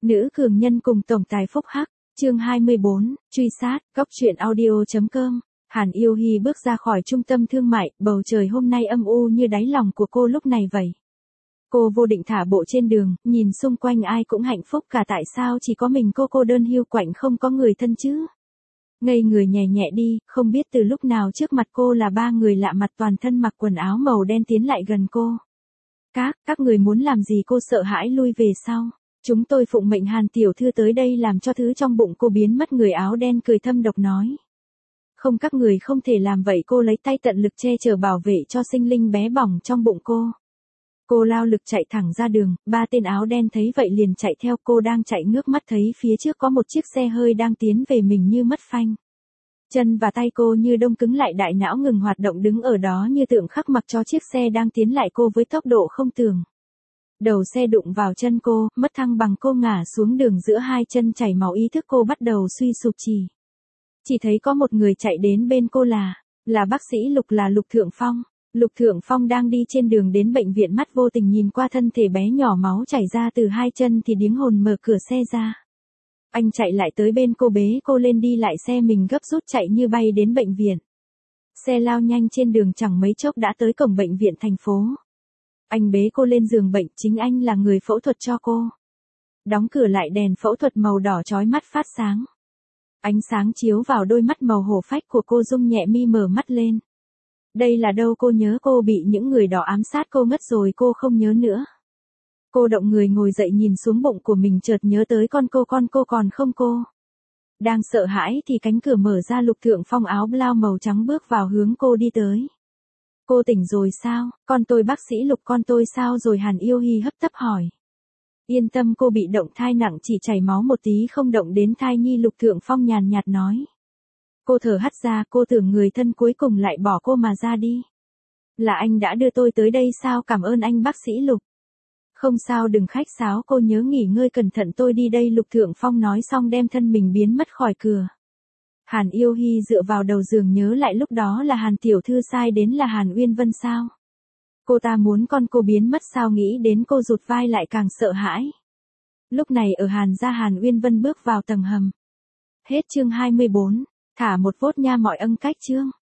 Nữ cường nhân cùng tổng tài phúc hắc, chương 24, truy sát, góc truyện audio.com. Hàn Yêu Hi bước ra khỏi trung tâm thương mại, bầu trời hôm nay âm u như đáy lòng của cô lúc này vậy. Cô vô định thả bộ trên đường, nhìn xung quanh ai cũng hạnh phúc cả, tại sao chỉ có mình cô đơn hiu quạnh không có người thân chứ? Ngây người nhẹ nhẹ đi, không biết từ lúc nào trước mặt cô là ba người lạ mặt toàn thân mặc quần áo màu đen tiến lại gần cô. Các người muốn làm gì? Cô sợ hãi lui về sau. Chúng tôi phụng mệnh Hàn tiểu thư tới đây làm cho thứ trong bụng cô biến mất. Người áo đen cười thâm độc nói. Không, các người không thể làm vậy. Cô lấy tay tận lực che chở bảo vệ cho sinh linh bé bỏng trong bụng cô. Cô lao lực chạy thẳng ra đường, ba tên áo đen thấy vậy liền chạy theo. Cô đang chạy ngước mắt thấy phía trước có một chiếc xe hơi đang tiến về mình như mất phanh. Chân và tay cô như đông cứng lại, đại não ngừng hoạt động, đứng ở đó như tượng khắc mặc cho chiếc xe đang tiến lại cô với tốc độ không tưởng. Đầu xe đụng vào chân cô, mất thăng bằng, cô ngã xuống đường giữa hai chân chảy máu, ý thức cô bắt đầu suy sụp. Chỉ thấy có một người chạy đến bên cô là bác sĩ Lục, là Lục Thượng Phong. Lục Thượng Phong đang đi trên đường đến bệnh viện, mắt vô tình nhìn qua thân thể bé nhỏ máu chảy ra từ hai chân thì điếng hồn mở cửa xe ra. Anh chạy lại tới bên cô, bế cô lên, đi lại xe mình gấp rút chạy như bay đến bệnh viện. Xe lao nhanh trên đường, chẳng mấy chốc đã tới cổng bệnh viện thành phố. Anh bế cô lên giường bệnh, chính anh là người phẫu thuật cho cô. Đóng cửa lại, đèn phẫu thuật màu đỏ chói mắt phát sáng. Ánh sáng chiếu vào đôi mắt màu hổ phách của cô, rung nhẹ mi mở mắt lên. Đây là đâu? Cô nhớ cô bị những người đó ám sát, cô ngất rồi, cô không nhớ nữa. Cô động người ngồi dậy, nhìn xuống bụng của mình, chợt nhớ tới con cô còn không. Cô đang sợ hãi thì cánh cửa mở ra, Lục Thượng Phong áo blau màu trắng bước vào hướng cô đi tới. Cô tỉnh rồi sao? Con tôi, bác sĩ Lục, con tôi sao rồi? Hàn Yêu Hi hấp tấp hỏi. Yên tâm, cô bị động thai nặng, chỉ chảy máu một tí, không động đến thai nhi, Lục Thượng Phong nhàn nhạt nói. Cô thở hắt ra, cô tưởng người thân cuối cùng lại bỏ cô mà ra đi. Là anh đã đưa tôi tới đây sao? Cảm ơn anh bác sĩ Lục. Không sao, đừng khách sáo, cô nhớ nghỉ ngơi cẩn thận, tôi đi đây, Lục Thượng Phong nói xong đem thân mình biến mất khỏi cửa. Hàn Yêu Hi dựa vào đầu giường nhớ lại lúc đó là Hàn tiểu thư sai đến là Hàn Uyên Vân sao? Cô ta muốn con cô biến mất sao? Nghĩ đến cô rụt vai lại càng sợ hãi. Lúc này ở Hàn gia, Hàn Uyên Vân bước vào tầng hầm. Hết chương 24, thả một phốt nha mọi ân cách chương.